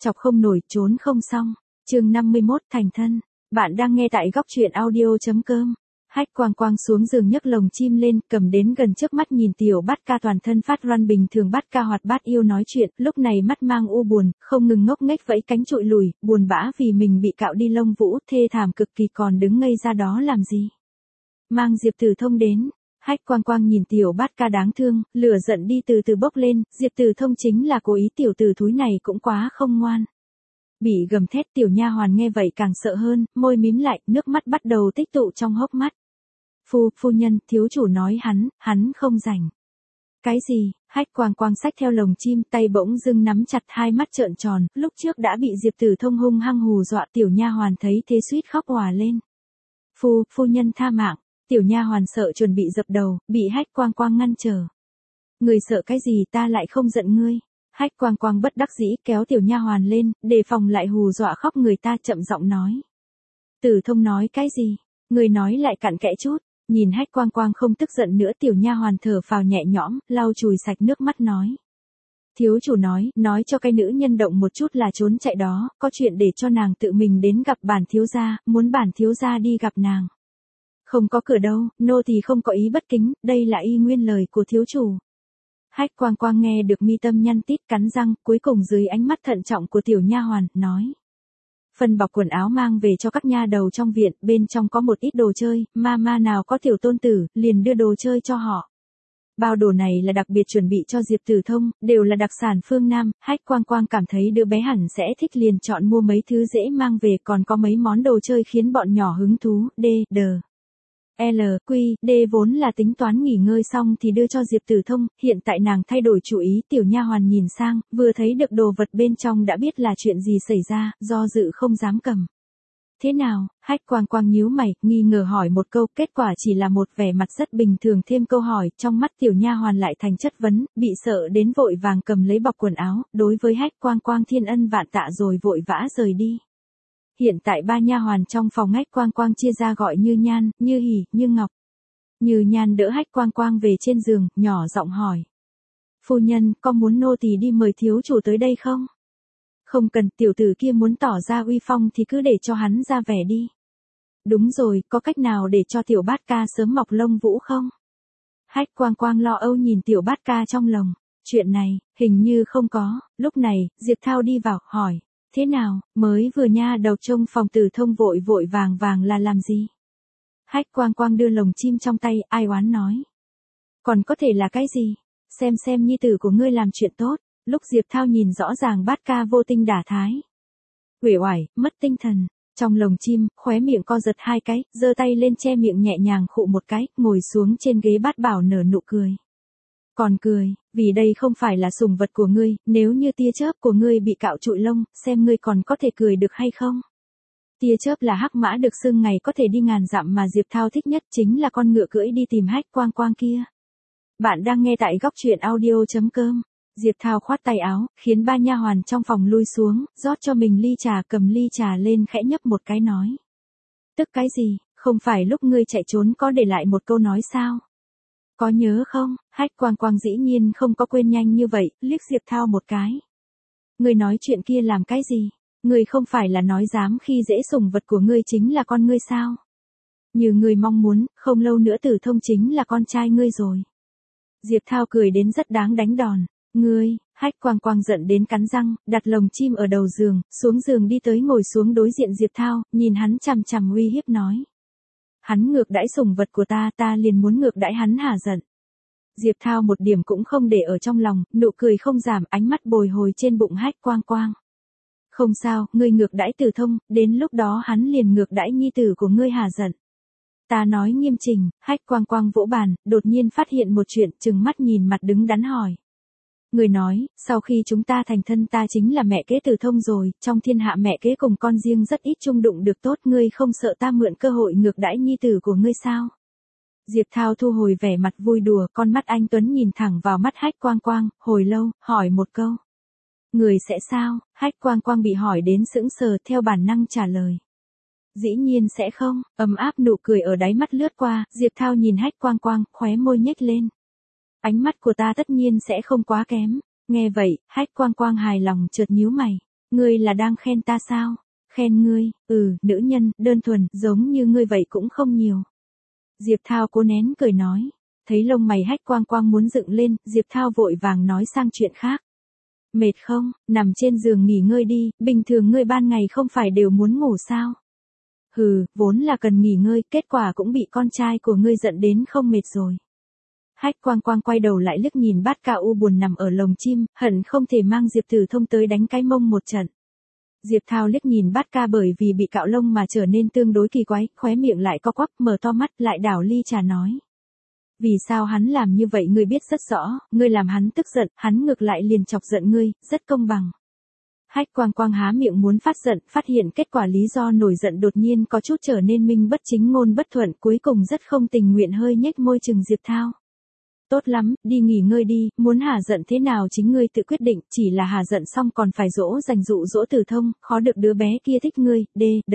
chọc không nổi, trốn không xong. Chương 51 thành thân. Bạn đang nghe tại góc truyện audio.com. Hách Quang Quang xuống giường nhấc lồng chim lên, cầm đến gần trước mắt nhìn tiểu bát ca toàn thân phát run bình thường bát ca hoạt bát yêu nói chuyện, lúc này mắt mang u buồn, không ngừng ngốc nghếch vẫy cánh trụi lùi, buồn bã vì mình bị cạo đi lông vũ, thê thảm cực kỳ còn đứng ngây ra đó làm gì. Mang Diệp Tử Thông đến. Hách Quang Quang nhìn tiểu bát ca đáng thương, lửa giận đi từ từ bốc lên, Diệp Tử Thông chính là cố ý tiểu tử thúi này cũng quá không ngoan. Bị gầm thét tiểu nha hoàn nghe vậy càng sợ hơn, môi mím lại, nước mắt bắt đầu tích tụ trong hốc mắt. Phu nhân, thiếu chủ nói hắn không rảnh. Cái gì? Hách Quang Quang xách theo lồng chim, tay bỗng dưng nắm chặt, hai mắt trợn tròn, lúc trước đã bị Diệp Tử Thông hung hăng hù dọa, tiểu nha hoàn thấy thế suýt khóc òa lên. Phu nhân tha mạng. Tiểu nha hoàn sợ chuẩn bị dập đầu, bị Hách Quang Quang ngăn trở. Người sợ cái gì, ta lại không giận ngươi. Hách Quang Quang bất đắc dĩ kéo tiểu nha hoàn lên, đề phòng lại hù dọa khóc người ta, chậm giọng nói. Tử Thông nói cái gì? Người nói lại cặn kẽ chút. Nhìn Hách Quang Quang không tức giận nữa, tiểu nha hoàn thở phào nhẹ nhõm, lau chùi sạch nước mắt nói. Thiếu chủ nói cho cái nữ nhân động một chút là trốn chạy đó, có chuyện để cho nàng tự mình đến gặp bản thiếu gia, muốn bản thiếu gia đi gặp nàng. Không có cửa đâu, nô tỳ không có ý bất kính, đây là y nguyên lời của thiếu chủ. Hách Quang Quang nghe được mi tâm nhăn tít cắn răng, cuối cùng dưới ánh mắt thận trọng của tiểu nha hoàn, nói. Phân bọc quần áo mang về cho các nha đầu trong viện, bên trong có một ít đồ chơi, ma nào có tiểu tôn tử, liền đưa đồ chơi cho họ. Bao đồ này là đặc biệt chuẩn bị cho Diệp Tử Thông, đều là đặc sản phương Nam, Hách Quang Quang cảm thấy đứa bé hẳn sẽ thích liền chọn mua mấy thứ dễ mang về, còn có mấy món đồ chơi khiến bọn nhỏ hứng thú, D vốn là tính toán nghỉ ngơi xong thì đưa cho Diệp Tử Thông, hiện tại nàng thay đổi chủ ý, tiểu nha hoàn nhìn sang, vừa thấy được đồ vật bên trong đã biết là chuyện gì xảy ra, do dự không dám cầm. Thế nào? Hách Quang Quang nhíu mày, nghi ngờ hỏi một câu, kết quả chỉ là một vẻ mặt rất bình thường thêm câu hỏi, trong mắt tiểu nha hoàn lại thành chất vấn, bị sợ đến vội vàng cầm lấy bọc quần áo, đối với Hách Quang Quang thiên ân vạn tạ rồi vội vã rời đi. Hiện tại ba nha hoàn trong phòng Hách Quang Quang chia ra gọi Như Nhan, Như Hỉ, Như Ngọc. Như Nhan đỡ Hách Quang Quang về trên giường, nhỏ giọng hỏi. Phu nhân, có muốn nô tỳ đi mời thiếu chủ tới đây không? Không cần, tiểu tử kia muốn tỏ ra uy phong thì cứ để cho hắn ra vẻ đi. Đúng rồi, có cách nào để cho tiểu bát ca sớm mọc lông vũ không? Hách Quang Quang lo âu nhìn tiểu bát ca trong lồng. Chuyện này, hình như không có. Lúc này, Diệp Thao đi vào, hỏi. Thế nào, mới vừa nha đầu trông phòng Tử Thông vội vàng là làm gì? Hách Quang Quang đưa lồng chim trong tay, ai oán nói. Còn có thể là cái gì? Xem nhi tử của ngươi làm chuyện tốt. Lúc Diệp Thao nhìn rõ ràng bát ca vô tinh đả thái. Uể oải, mất tinh thần. Trong lồng chim, khóe miệng co giật hai cái, giơ tay lên che miệng nhẹ nhàng khụ một cái, ngồi xuống trên ghế bát bảo nở nụ cười. Còn cười, vì đây không phải là sủng vật của ngươi, nếu như tia chớp của ngươi bị cạo trụi lông, xem ngươi còn có thể cười được hay không? Tia chớp là hắc mã được xưng ngày có thể đi ngàn dặm mà Diệp Thao thích nhất chính là con ngựa cưỡi đi tìm Hách Quang Quang kia. Bạn đang nghe tại góc truyện audio.com. Diệp Thao khoát tay áo, khiến ba nha hoàn trong phòng lui xuống, rót cho mình ly trà, cầm ly trà lên khẽ nhấp một cái nói. Tức cái gì, không phải lúc ngươi chạy trốn có để lại một câu nói sao? Có nhớ không? Hách Quang Quang dĩ nhiên không có quên nhanh như vậy, liếc Diệp Thao một cái. Ngươi nói chuyện kia làm cái gì? Ngươi không phải là nói dám khi dễ sủng vật của ngươi chính là con ngươi sao? Như ngươi mong muốn, không lâu nữa Tử Thông chính là con trai ngươi rồi. Diệp Thao cười đến rất đáng đánh đòn. Ngươi, Hách Quang Quang giận đến cắn răng, đặt lồng chim ở đầu giường, xuống giường đi tới ngồi xuống đối diện Diệp Thao, nhìn hắn chằm chằm uy hiếp nói. Hắn ngược đãi sủng vật của ta liền muốn ngược đãi hắn hả giận. Diệp Thao một điểm cũng không để ở trong lòng, nụ cười không giảm, ánh mắt bồi hồi trên bụng Hách Quang Quang. Không sao, ngươi ngược đãi Tử Thông, đến lúc đó hắn liền ngược đãi nhi tử của ngươi hả giận. Ta nói nghiêm chỉnh. Hách Quang Quang vỗ bàn, đột nhiên phát hiện một chuyện, trừng mắt nhìn mặt đứng đắn hỏi. Người nói, sau khi chúng ta thành thân ta chính là mẹ kế Tử Thông rồi, trong thiên hạ mẹ kế cùng con riêng rất ít chung đụng được tốt, ngươi không sợ ta mượn cơ hội ngược đãi nhi tử của ngươi sao? Diệp Thao thu hồi vẻ mặt vui đùa, con mắt anh tuấn nhìn thẳng vào mắt Hách Quang Quang, hồi lâu, hỏi một câu. Người sẽ sao? Hách Quang Quang bị hỏi đến sững sờ, theo bản năng trả lời. Dĩ nhiên sẽ không, ấm áp nụ cười ở đáy mắt lướt qua, Diệp Thao nhìn Hách Quang Quang, khóe môi nhếch lên. Ánh mắt của ta tất nhiên sẽ không quá kém. Nghe vậy, Hách Quang Quang hài lòng chợt nhíu mày. Ngươi là đang khen ta sao? Khen ngươi, nữ nhân, đơn thuần, giống như ngươi vậy cũng không nhiều. Diệp Thao cố nén cười nói. Thấy lông mày Hách Quang Quang muốn dựng lên, Diệp Thao vội vàng nói sang chuyện khác. Mệt không, nằm trên giường nghỉ ngơi đi, bình thường ngươi ban ngày không phải đều muốn ngủ sao? Hừ, vốn là cần nghỉ ngơi, kết quả cũng bị con trai của ngươi giận đến không mệt rồi. Hách Quang Quang quay đầu lại liếc nhìn Bát Ca U buồn nằm ở lồng chim, hận không thể mang Diệp Tử Thông tới đánh cái mông một trận. Diệp Thao liếc nhìn Bát Ca bởi vì bị cạo lông mà trở nên tương đối kỳ quái, khóe miệng lại co quắp, mở to mắt lại đảo ly trà nói. Vì sao hắn làm như vậy ngươi biết rất rõ, ngươi làm hắn tức giận, hắn ngược lại liền chọc giận ngươi, rất công bằng. Hách Quang Quang há miệng muốn phát giận, phát hiện kết quả lý do nổi giận đột nhiên có chút trở nên minh bất chính ngôn bất thuận, cuối cùng rất không tình nguyện hơi nhếch môi chừng Diệp Thao. Tốt lắm, đi nghỉ ngơi đi, muốn hả giận thế nào chính ngươi tự quyết định, chỉ là hả giận xong còn phải dỗ dành dụ dỗ Tử Thông, khó được đứa bé kia thích ngươi,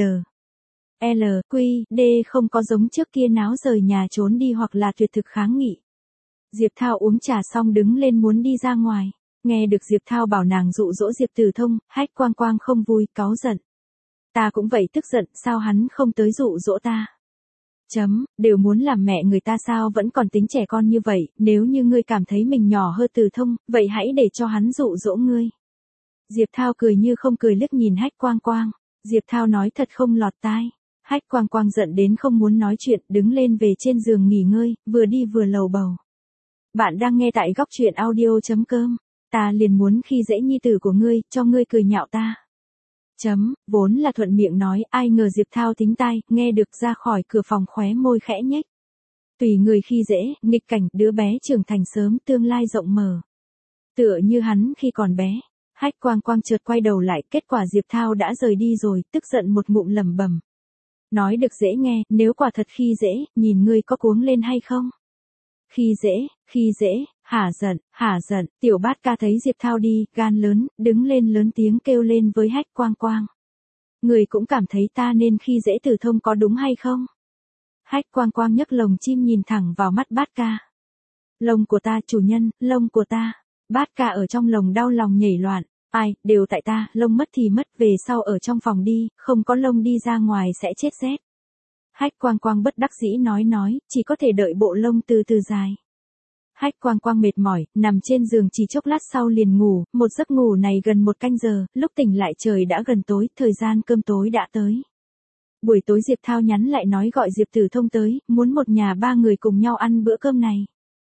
D không có giống trước kia náo rời nhà trốn đi hoặc là tuyệt thực kháng nghị. Diệp Thao uống trà xong đứng lên muốn đi ra ngoài, nghe được Diệp Thao bảo nàng dụ dỗ Diệp Tử Thông, Hách Quang Quang không vui, cáu giận. Ta cũng vậy tức giận, sao hắn không tới dụ dỗ ta? Đều muốn làm mẹ người ta sao vẫn còn tính trẻ con như vậy, nếu như ngươi cảm thấy mình nhỏ hơn Tử Thông, vậy hãy để cho hắn dụ dỗ ngươi. Diệp Thao cười như không cười liếc nhìn Hách Quang Quang, Diệp Thao nói thật không lọt tai. Hách Quang Quang giận đến không muốn nói chuyện, đứng lên về trên giường nghỉ ngơi, vừa đi vừa lầu bầu. Bạn đang nghe tại góc truyện audio.com, ta liền muốn khi dễ nhi tử của ngươi, cho ngươi cười nhạo ta. Vốn là thuận miệng nói, ai ngờ Diệp Thao tính tai, nghe được ra khỏi cửa phòng khóe môi khẽ nhếch. Tùy người khi dễ, nghịch cảnh, đứa bé trưởng thành sớm, tương lai rộng mở. Tựa như hắn khi còn bé. Hách Quang Quang chợt quay đầu lại, kết quả Diệp Thao đã rời đi rồi, tức giận một ngụm lẩm bẩm. Nói được dễ nghe, nếu quả thật khi dễ, nhìn ngươi có cuống lên hay không? Khi dễ, hả giận, tiểu Bát Ca thấy Diệp Thao đi, gan lớn, đứng lên lớn tiếng kêu lên với Hách Quang Quang. Người cũng cảm thấy ta nên khi dễ Tử Thông có đúng hay không? Hách Quang Quang nhấc lồng chim nhìn thẳng vào mắt Bát Ca. Lông của ta chủ nhân, lông của ta. Bát Ca ở trong lồng đau lòng nhảy loạn. Ai, đều tại ta, lông mất thì mất, về sau ở trong phòng đi, không có lông đi ra ngoài sẽ chết rét. Hách Quang Quang bất đắc dĩ nói, chỉ có thể đợi bộ lông từ từ dài. Hách Quang Quang mệt mỏi, nằm trên giường chỉ chốc lát sau liền ngủ, một giấc ngủ này gần 1 canh giờ, lúc tỉnh lại trời đã gần tối, thời gian cơm tối đã tới. Buổi tối Diệp Thao nhắn lại nói gọi Diệp Tử Thông tới, muốn một nhà 3 người cùng nhau ăn bữa cơm này.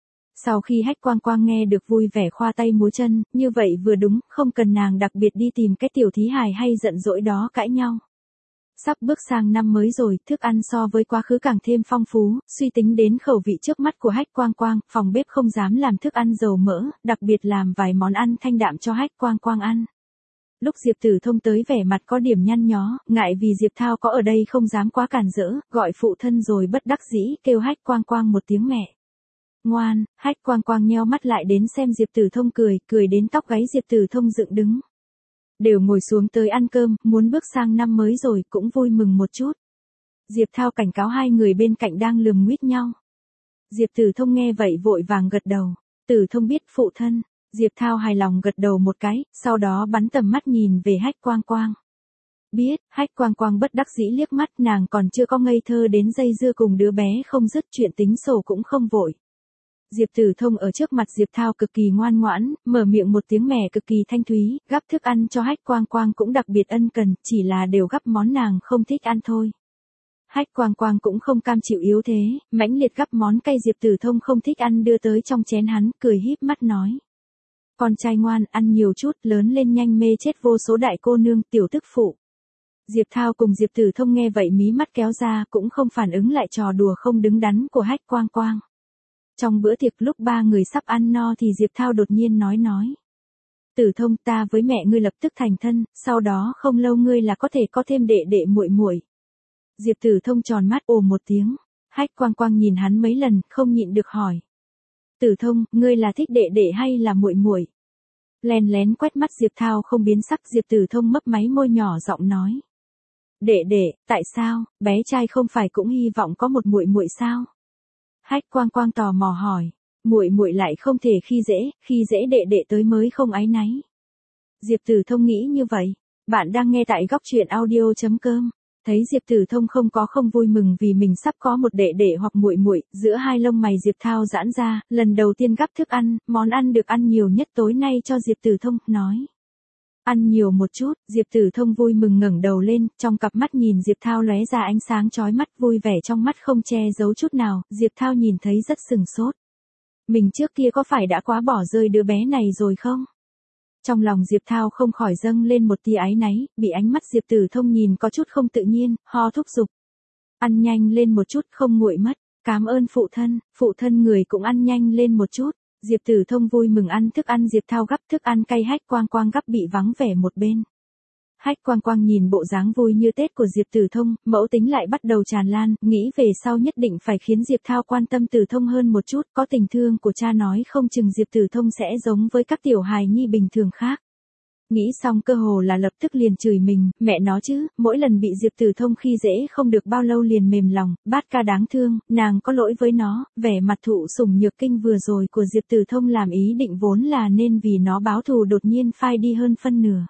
Sau khi Hách Quang Quang nghe được vui vẻ khoa tay múa chân, như vậy vừa đúng, không cần nàng đặc biệt đi tìm cái tiểu thí hài hay giận dỗi đó cãi nhau. Sắp bước sang năm mới rồi, thức ăn so với quá khứ càng thêm phong phú, suy tính đến khẩu vị trước mắt của Hách Quang Quang, phòng bếp không dám làm thức ăn dầu mỡ, đặc biệt làm vài món ăn thanh đạm cho Hách Quang Quang ăn. Lúc Diệp Tử Thông tới vẻ mặt có điểm nhăn nhó, ngại vì Diệp Thao có ở đây không dám quá cản rỡ, gọi phụ thân rồi bất đắc dĩ kêu Hách Quang Quang một tiếng mẹ. Ngoan, Hách Quang Quang nheo mắt lại đến xem Diệp Tử Thông cười đến tóc gáy Diệp Tử Thông dựng đứng. Đều ngồi xuống tới ăn cơm, muốn bước sang năm mới rồi, cũng vui mừng một chút. Diệp Thao cảnh cáo hai người bên cạnh đang lườm nguýt nhau. Diệp Tử Thông nghe vậy vội vàng gật đầu. Tử Thông biết phụ thân. Diệp Thao hài lòng gật đầu một cái, sau đó bắn tầm mắt nhìn về Hách Quang Quang. Biết, Hách Quang Quang bất đắc dĩ liếc mắt, nàng còn chưa có ngây thơ đến dây dưa cùng đứa bé không dứt, chuyện tính sổ cũng không vội. Diệp Tử Thông ở trước mặt Diệp Thao cực kỳ ngoan ngoãn, mở miệng một tiếng mẹ cực kỳ thanh thúy, gắp thức ăn cho Hách Quang Quang cũng đặc biệt ân cần, chỉ là đều gắp món nàng không thích ăn thôi. Hách Quang Quang cũng không cam chịu yếu thế, mãnh liệt gắp món cay Diệp Tử Thông không thích ăn đưa tới trong chén hắn, cười híp mắt nói. Con trai ngoan, ăn nhiều chút, lớn lên nhanh mê chết vô số đại cô nương, tiểu tức phụ. Diệp Thao cùng Diệp Tử Thông nghe vậy mí mắt kéo ra, cũng không phản ứng lại trò đùa không đứng đắn của Hách Quang Quang. Trong bữa tiệc lúc 3 người sắp ăn no thì Diệp Thao đột nhiên nói. Tử Thông, ta với mẹ ngươi lập tức thành thân, sau đó không lâu ngươi là có thể có thêm đệ đệ muội muội. Diệp Tử Thông tròn mắt ồ một tiếng. Hách Quang Quang nhìn hắn mấy lần, không nhịn được hỏi. Tử Thông, ngươi là thích đệ đệ hay là muội muội? Lén lén quét mắt Diệp Thao không biến sắc, Diệp Tử Thông mấp máy môi nhỏ giọng nói. Đệ đệ, tại sao, bé trai không phải cũng hy vọng có một muội muội sao? Hách Quang Quang tò mò hỏi, muội muội lại không thể khi dễ đệ đệ tới mới không áy náy. Diệp Tử Thông nghĩ như vậy, Bạn đang nghe tại góc truyện audio.com. Thấy Diệp Tử Thông không vui mừng vì mình sắp có một đệ đệ hoặc muội muội, giữa hai lông mày Diệp Thao giãn ra, lần đầu tiên gắp thức ăn, món ăn được ăn nhiều nhất tối nay cho Diệp Tử Thông, nói. Ăn nhiều một chút, Diệp Tử Thông vui mừng ngẩng đầu lên, trong cặp mắt nhìn Diệp Thao lóe ra ánh sáng chói mắt, vui vẻ trong mắt không che giấu chút nào, Diệp Thao nhìn thấy rất sừng sốt. Mình trước kia có phải đã quá bỏ rơi đứa bé này rồi không? Trong lòng Diệp Thao không khỏi dâng lên một tia áy náy, bị ánh mắt Diệp Tử Thông nhìn có chút không tự nhiên, ho thúc giục. Ăn nhanh lên một chút không nguội mất, cảm ơn phụ thân người cũng ăn nhanh lên một chút. Diệp Tử Thông vui mừng ăn thức ăn Diệp Thao gắp thức ăn cay Hách Quang Quang gắp bị vắng vẻ một bên. Hách Quang Quang nhìn bộ dáng vui như Tết của Diệp Tử Thông, mẫu tính lại bắt đầu tràn lan, nghĩ về sau nhất định phải khiến Diệp Thao quan tâm Tử Thông hơn một chút, có tình thương của cha nói không chừng Diệp Tử Thông sẽ giống với các tiểu hài nhi bình thường khác. Nghĩ xong cơ hồ là lập tức liền chửi mình, mẹ nó chứ, mỗi lần bị Diệp Tử Thông khi dễ không được bao lâu liền mềm lòng, Bát Ca đáng thương, nàng có lỗi với nó, vẻ mặt thụ sủng nhược kinh vừa rồi của Diệp Tử Thông làm ý định vốn là nên vì nó báo thù đột nhiên phai đi hơn phân nửa.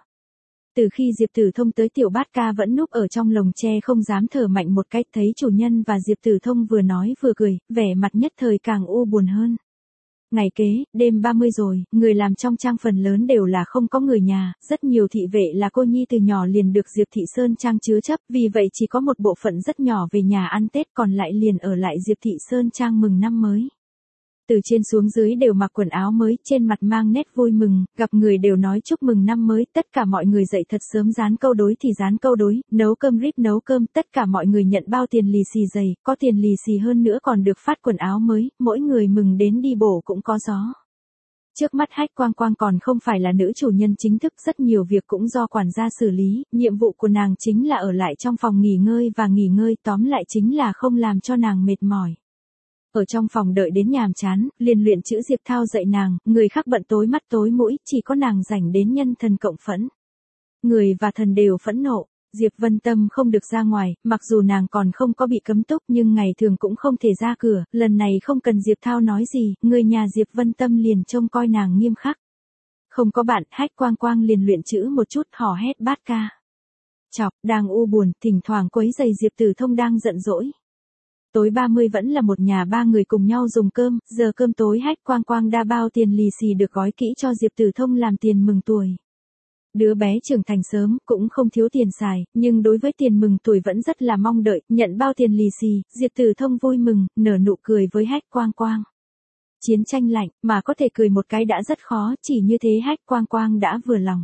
Từ khi Diệp Tử Thông tới tiểu Bát Ca vẫn núp ở trong lồng tre không dám thở mạnh một cách, thấy chủ nhân và Diệp Tử Thông vừa nói vừa cười, vẻ mặt nhất thời càng u buồn hơn. Ngày kế, đêm 30 rồi, người làm trong trang phần lớn đều là không có người nhà, rất nhiều thị vệ là cô nhi từ nhỏ liền được Diệp Thị Sơn Trang chứa chấp, vì vậy chỉ có một bộ phận rất nhỏ về nhà ăn Tết, còn lại liền ở lại Diệp Thị Sơn Trang mừng năm mới. Từ trên xuống dưới đều mặc quần áo mới, trên mặt mang nét vui mừng, gặp người đều nói chúc mừng năm mới, tất cả mọi người dậy thật sớm dán câu đối thì dán câu đối, nấu cơm rít nấu cơm, tất cả mọi người nhận bao tiền lì xì dày, có tiền lì xì hơn nữa còn được phát quần áo mới, mỗi người mừng đến đi bổ cũng có gió. Trước mắt Hách Quang Quang còn không phải là nữ chủ nhân chính thức, rất nhiều việc cũng do quản gia xử lý, nhiệm vụ của nàng chính là ở lại trong phòng nghỉ ngơi và nghỉ ngơi, tóm lại chính là không làm cho nàng mệt mỏi. Ở trong phòng đợi đến nhàm chán, liền luyện chữ Diệp Thao dạy nàng, người khác bận tối mắt tối mũi, chỉ có nàng rảnh đến nhân thần cộng phẫn. Người và thần đều phẫn nộ, Diệp Vân Tâm không được ra ngoài, mặc dù nàng còn không có bị cấm túc nhưng ngày thường cũng không thể ra cửa, lần này không cần Diệp Thao nói gì, người nhà Diệp Vân Tâm liền trông coi nàng nghiêm khắc. Không có bạn, Hách Quang Quang liền luyện chữ một chút, hò hét Bát Ca. Chọc, đang u buồn, thỉnh thoảng quấy giày Diệp Tử Thông đang giận dỗi. Tối 30 vẫn là một nhà ba người cùng nhau dùng cơm, giờ cơm tối Hách Quang Quang đa bao tiền lì xì được gói kỹ cho Diệp Tử Thông làm tiền mừng tuổi. Đứa bé trưởng thành sớm, cũng không thiếu tiền xài, nhưng đối với tiền mừng tuổi vẫn rất là mong đợi, nhận bao tiền lì xì, Diệp Tử Thông vui mừng, nở nụ cười với Hách Quang Quang. Chiến tranh lạnh, mà có thể cười một cái đã rất khó, chỉ như thế Hách Quang Quang đã vừa lòng.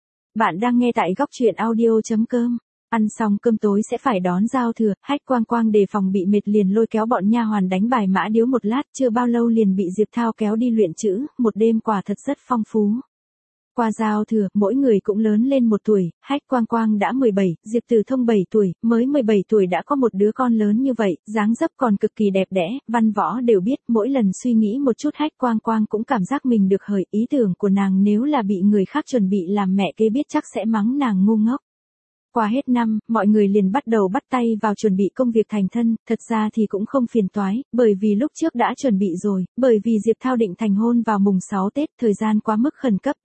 Bạn đang nghe tại góc truyện audio.com. Ăn xong cơm tối sẽ phải đón giao thừa, Hách Quang Quang đề phòng bị mệt liền lôi kéo bọn nha hoàn đánh bài mã điếu một lát, chưa bao lâu liền bị Diệp Thao kéo đi luyện chữ, một đêm quả thật rất phong phú. Qua giao thừa, mỗi người cũng lớn lên một tuổi, Hách Quang Quang đã 17, Diệp Tử Thông 7 tuổi, mới 17 tuổi đã có một đứa con lớn như vậy, dáng dấp còn cực kỳ đẹp đẽ, văn võ đều biết, mỗi lần suy nghĩ một chút Hách Quang Quang cũng cảm giác mình được hời, ý tưởng của nàng nếu là bị người khác chuẩn bị làm mẹ kế biết chắc sẽ mắng nàng ngu ngốc. Qua hết năm, mọi người liền bắt đầu bắt tay vào chuẩn bị công việc thành thân, thật ra thì cũng không phiền toái, bởi vì lúc trước đã chuẩn bị rồi, bởi vì Diệp Thao định thành hôn vào mùng 6 Tết, thời gian quá mức khẩn cấp,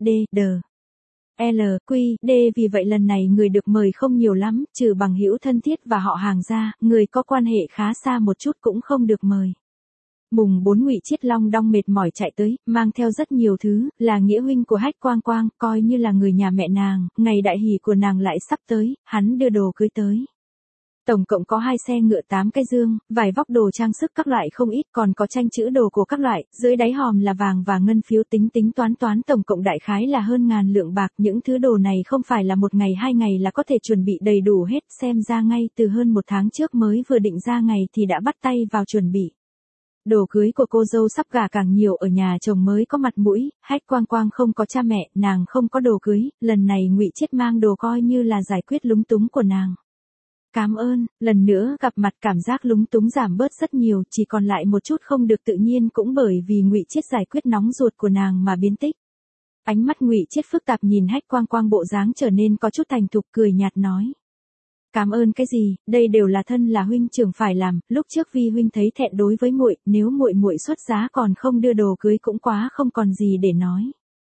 vì vậy lần này người được mời không nhiều lắm, trừ bằng hữu thân thiết và họ hàng ra, người có quan hệ khá xa một chút cũng không được mời. Mùng 4 Ngụy Chiết Long đong mệt mỏi chạy tới, mang theo rất nhiều thứ, là nghĩa huynh của Hách Quang Quang, coi như là người nhà mẹ nàng, ngày đại hỷ của nàng lại sắp tới, hắn đưa đồ cưới tới. Tổng cộng có 2 xe ngựa 8 cái dương, vài vóc đồ trang sức các loại không ít, còn có tranh chữ đồ của các loại, dưới đáy hòm là vàng và ngân phiếu, tính toán tổng cộng đại khái là hơn 1000 lượng bạc, những thứ đồ này không phải là một ngày 2 ngày là có thể chuẩn bị đầy đủ hết, xem ra ngay từ hơn 1 tháng trước mới vừa định ra ngày thì đã bắt tay vào chuẩn bị. Đồ cưới của cô dâu sắp gả càng nhiều ở nhà chồng mới có mặt mũi, Hách Quang Quang không có cha mẹ, nàng không có đồ cưới, lần này Ngụy Chiết mang đồ coi như là giải quyết lúng túng của nàng. Cảm ơn, lần nữa gặp mặt cảm giác lúng túng giảm bớt rất nhiều, chỉ còn lại một chút không được tự nhiên cũng bởi vì Ngụy Chiết giải quyết nóng ruột của nàng mà biến tích. Ánh mắt Ngụy Chiết phức tạp nhìn Hách Quang Quang bộ dáng trở nên có chút thành thục, cười nhạt nói. Cảm ơn cái gì, đây đều là thân là huynh trưởng phải làm, lúc trước Vi huynh thấy thẹn đối với muội, nếu muội xuất giá còn không đưa đồ cưới cũng quá không còn gì để nói.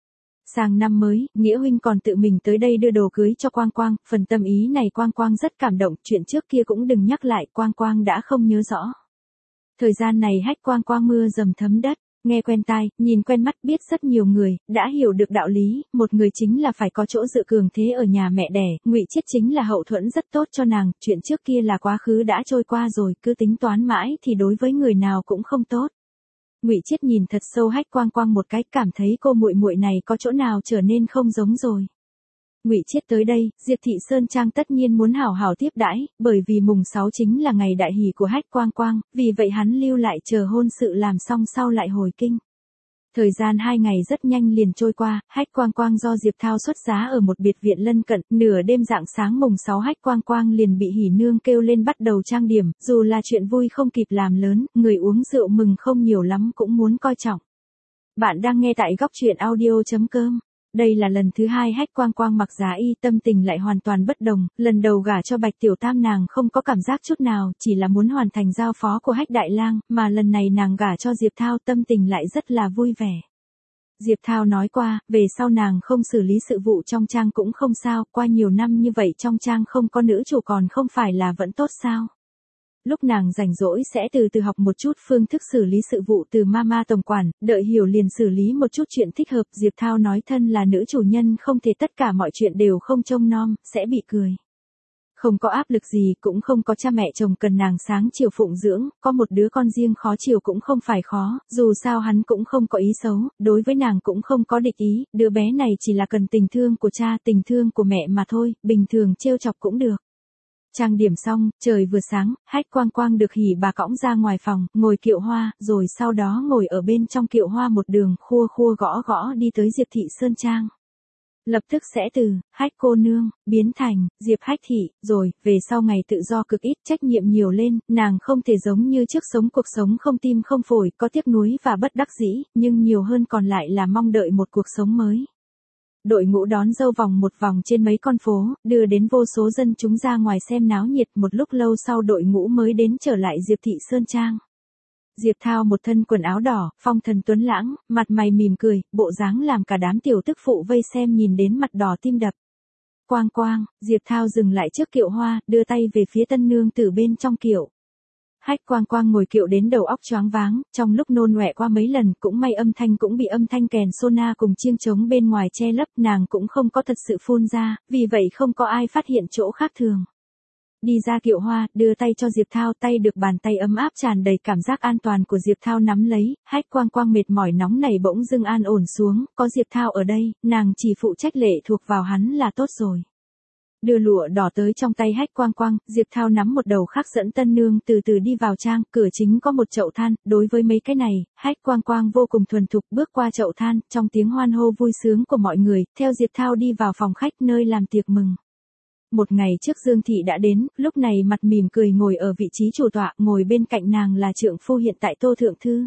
Sang năm mới, Nghĩa huynh còn tự mình tới đây đưa đồ cưới cho Quang Quang, phần tâm ý này Quang Quang rất cảm động, chuyện trước kia cũng đừng nhắc lại, Quang Quang đã không nhớ rõ. Thời gian này Hách Quang Quang mưa dầm thấm đất, nghe quen tai, nhìn quen mắt, biết rất nhiều người đã hiểu được đạo lý, một người chính là phải có chỗ dựa cường thế ở nhà mẹ đẻ, Ngụy Chiết chính là hậu thuẫn rất tốt cho nàng, chuyện trước kia là quá khứ đã trôi qua rồi, cứ tính toán mãi thì đối với người nào cũng không tốt. Ngụy Chiết nhìn thật sâu Hách Quang Quang một cái, cảm thấy cô muội muội này có chỗ nào trở nên không giống rồi. Ngụy Chiết tới đây, Diệp Thị Sơn Trang tất nhiên muốn hảo hảo tiếp đãi, bởi vì mùng 6 chính là ngày đại hỷ của Hách Quang Quang, vì vậy hắn lưu lại chờ hôn sự làm xong sau lại hồi kinh. Thời gian 2 ngày rất nhanh liền trôi qua, Hách Quang Quang do Diệp Thao xuất giá ở một biệt viện lân cận, nửa đêm rạng sáng mùng 6 Hách Quang Quang liền bị hỉ nương kêu lên bắt đầu trang điểm, dù là chuyện vui không kịp làm lớn, người uống rượu mừng không nhiều lắm cũng muốn coi trọng. Bạn đang nghe tại góc truyện audio.com. Đây là lần thứ 2 Hách Quang Quang mặc giá y, tâm tình lại hoàn toàn bất đồng, lần đầu gả cho Bạch Tiểu Tam nàng không có cảm giác chút nào, chỉ là muốn hoàn thành giao phó của Hách Đại Lang, mà lần này nàng gả cho Diệp Thao tâm tình lại rất là vui vẻ. Diệp Thao nói qua, về sau nàng không xử lý sự vụ trong trang cũng không sao, qua nhiều năm như vậy trong trang không có nữ chủ còn không phải là vẫn tốt sao. Lúc nàng rảnh rỗi sẽ từ từ học một chút phương thức xử lý sự vụ từ mama tổng quản, đợi hiểu liền xử lý một chút chuyện thích hợp. Diệp Thao nói thân là nữ chủ nhân không thể tất cả mọi chuyện đều không trông nom, sẽ bị cười. Không có áp lực gì, cũng không có cha mẹ chồng cần nàng sáng chiều phụng dưỡng, có một đứa con riêng khó chiều cũng không phải khó, dù sao hắn cũng không có ý xấu, đối với nàng cũng không có địch ý, đứa bé này chỉ là cần tình thương của cha, tình thương của mẹ mà thôi, bình thường trêu chọc cũng được. Trang điểm xong, trời vừa sáng, Hách Quang Quang được hỉ bà cõng ra ngoài phòng, ngồi kiệu hoa, rồi sau đó ngồi ở bên trong kiệu hoa một đường khua khua gõ gõ đi tới Diệp Thị Sơn Trang. Lập tức sẽ từ Hách cô nương biến thành Diệp Hách Thị, rồi về sau ngày tự do cực ít, trách nhiệm nhiều lên, nàng không thể giống như trước sống cuộc sống không tim không phổi, có tiếc nuối và bất đắc dĩ, nhưng nhiều hơn còn lại là mong đợi một cuộc sống mới. Đội ngũ đón dâu vòng một vòng trên mấy con phố, đưa đến vô số dân chúng ra ngoài xem náo nhiệt, một lúc lâu sau đội ngũ mới đến trở lại Diệp Thị Sơn Trang. Diệp Thao một thân quần áo đỏ, phong thần tuấn lãng, mặt mày mỉm cười, bộ dáng làm cả đám tiểu tức phụ vây xem nhìn đến mặt đỏ tim đập. Quang Quang, Diệp Thao dừng lại trước kiệu hoa, đưa tay về phía tân nương từ bên trong kiệu. Hách Quang Quang ngồi kiệu đến đầu óc choáng váng, trong lúc nôn ọe qua mấy lần, cũng may âm thanh cũng bị âm thanh kèn sona cùng chiêng trống bên ngoài che lấp, nàng cũng không có thật sự phun ra, vì vậy không có ai phát hiện chỗ khác thường. Đi ra kiệu hoa, đưa tay cho Diệp Thao, tay được bàn tay ấm áp tràn đầy cảm giác an toàn của Diệp Thao nắm lấy, Hách Quang Quang mệt mỏi nóng này bỗng dưng an ổn xuống, có Diệp Thao ở đây, nàng chỉ phụ trách lệ thuộc vào hắn là tốt rồi. Đưa lụa đỏ tới trong tay Hách Quang Quang, Diệp Thao nắm một đầu khác dẫn tân nương từ từ đi vào trang, cửa chính có một chậu than, đối với mấy cái này, Hách Quang Quang vô cùng thuần thục bước qua chậu than, trong tiếng hoan hô vui sướng của mọi người, theo Diệp Thao đi vào phòng khách nơi làm tiệc mừng. Một ngày trước Dương Thị đã đến, lúc này mặt mỉm cười ngồi ở vị trí chủ tọa, ngồi bên cạnh nàng là trượng phu hiện tại Tô Thượng Thư.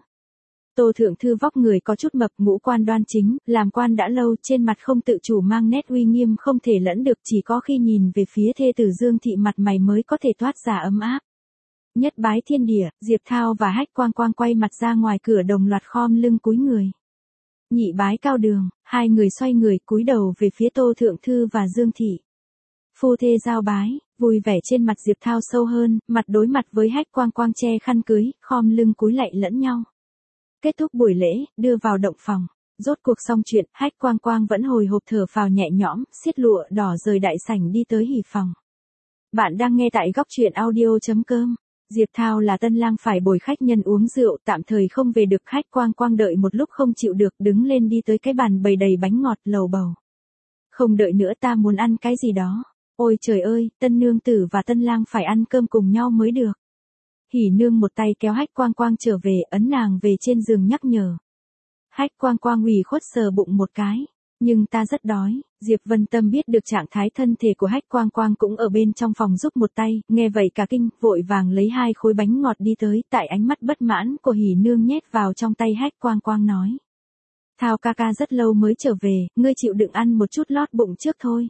Tô Thượng Thư vóc người có chút mập, ngũ quan đoan chính, làm quan đã lâu, trên mặt không tự chủ mang nét uy nghiêm không thể lẫn được, chỉ có khi nhìn về phía thê tử Dương Thị mặt mày mới có thể toát ra ấm áp. Nhất bái thiên địa, Diệp Thao và Hách Quang Quang quay mặt ra ngoài cửa đồng loạt khom lưng cúi người. Nhị bái cao đường, hai người xoay người cúi đầu về phía Tô Thượng Thư và Dương Thị. Phu thê giao bái, vui vẻ trên mặt Diệp Thao sâu hơn, mặt đối mặt với Hách Quang Quang che khăn cưới, khom lưng cúi lạy lẫn nhau. Kết thúc buổi lễ, đưa vào động phòng. Rốt cuộc xong chuyện, Hách Quang Quang vẫn hồi hộp thở phào nhẹ nhõm, xiết lụa đỏ rời đại sảnh đi tới hỉ phòng. Bạn đang nghe tại góc truyện audio.com. Diệp Thao là tân lang phải bồi khách nhân uống rượu, tạm thời không về được, Hách Quang Quang đợi một lúc không chịu được, đứng lên đi tới cái bàn bày đầy bánh ngọt, lầu bầu. Không đợi nữa, ta muốn ăn cái gì đó. Ôi trời ơi, tân nương tử và tân lang phải ăn cơm cùng nhau mới được. Hỉ nương một tay kéo Hách Quang Quang trở về, ấn nàng về trên giường nhắc nhở. Hách Quang Quang ủy khuất sờ bụng một cái. Nhưng ta rất đói. Diệp Vân Tâm biết được trạng thái thân thể của Hách Quang Quang cũng ở bên trong phòng giúp một tay, nghe vậy cả kinh, vội vàng lấy 2 khối bánh ngọt đi tới, tại ánh mắt bất mãn của Hỉ nương nhét vào trong tay Hách Quang Quang nói. Thao ca ca rất lâu mới trở về, ngươi chịu đựng ăn một chút lót bụng trước thôi.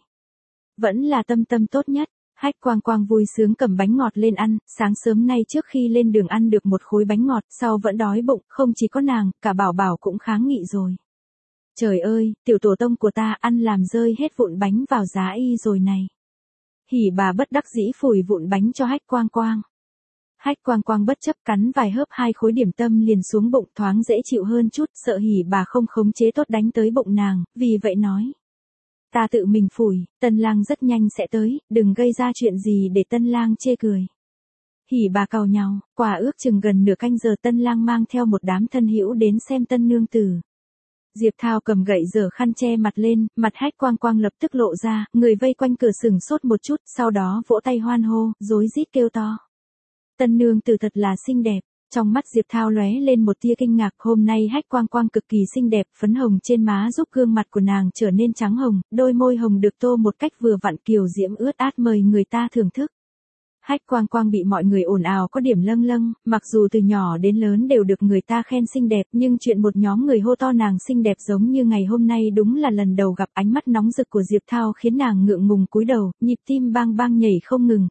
Vẫn là Tâm Tâm tốt nhất. Hách Quang Quang vui sướng cầm bánh ngọt lên ăn, sáng sớm nay trước khi lên đường ăn được một khối bánh ngọt, sau vẫn đói bụng, không chỉ có nàng, cả Bảo Bảo cũng kháng nghị rồi. Trời ơi, tiểu tổ tông của ta ăn làm rơi hết vụn bánh vào giá y rồi này. Hỉ bà bất đắc dĩ phủi vụn bánh cho Hách Quang Quang. Hách Quang Quang bất chấp cắn vài hớp 2 khối điểm tâm liền xuống bụng, thoáng dễ chịu hơn chút, sợ Hỉ bà không khống chế tốt đánh tới bụng nàng, vì vậy nói. Ta tự mình phủi, Tân Lang rất nhanh sẽ tới, đừng gây ra chuyện gì để Tân Lang chê cười. Hỉ bà càu nhàu, quả ước chừng gần nửa canh giờ Tân Lang mang theo một đám thân hữu đến xem tân nương tử. Diệp Thao cầm gậy giở khăn che mặt lên, mặt Hách Quang Quang lập tức lộ ra, người vây quanh cửa sừng sốt một chút, sau đó vỗ tay hoan hô, rối rít kêu to. Tân nương tử thật là xinh đẹp. Trong mắt Diệp Thao lóe lên một tia kinh ngạc, hôm nay Hách Quang Quang cực kỳ xinh đẹp, phấn hồng trên má giúp gương mặt của nàng trở nên trắng hồng, đôi môi hồng được tô một cách vừa vặn kiều diễm ướt át mời người ta thưởng thức. Hách Quang Quang bị mọi người ồn ào có điểm lâng lâng, mặc dù từ nhỏ đến lớn đều được người ta khen xinh đẹp, nhưng chuyện một nhóm người hô to nàng xinh đẹp giống như ngày hôm nay đúng là lần đầu gặp. Ánh mắt nóng rực của Diệp Thao khiến nàng ngượng ngùng cúi đầu, nhịp tim bang bang nhảy không ngừng,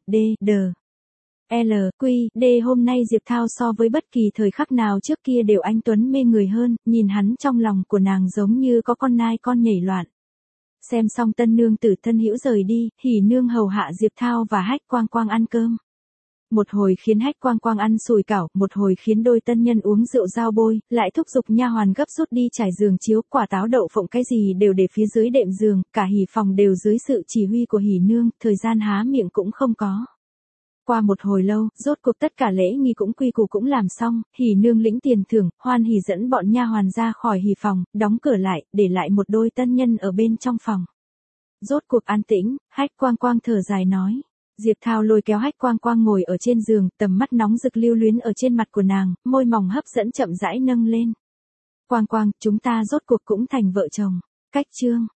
D, hôm nay Diệp Thao so với bất kỳ thời khắc nào trước kia đều anh tuấn mê người hơn, nhìn hắn trong lòng của nàng giống như có con nai con nhảy loạn. Xem xong tân nương tử thân hữu rời đi, Hỉ nương hầu hạ Diệp Thao và Hách Quang Quang ăn cơm. Một hồi khiến Hách Quang Quang ăn sùi cảo, một hồi khiến đôi tân nhân uống rượu dao bôi, lại thúc giục nha hoàn gấp rút đi trải giường chiếu, quả táo đậu phộng cái gì đều để phía dưới đệm giường, cả Hỉ phòng đều dưới sự chỉ huy của Hỉ nương, thời gian há miệng cũng không có. Qua một hồi lâu, rốt cuộc tất cả lễ nghi cũng quy củ cũng làm xong, Hỉ nương lĩnh tiền thưởng, hoan hỉ dẫn bọn nha hoàn ra khỏi Hỉ phòng, đóng cửa lại, để lại một đôi tân nhân ở bên trong phòng. Rốt cuộc an tĩnh, Hách Quang Quang thở dài nói. Diệp Thao lôi kéo Hách Quang Quang ngồi ở trên giường, tầm mắt nóng rực lưu luyến ở trên mặt của nàng, môi mỏng hấp dẫn chậm rãi nâng lên. Quang Quang, chúng ta rốt cuộc cũng thành vợ chồng. Cách chương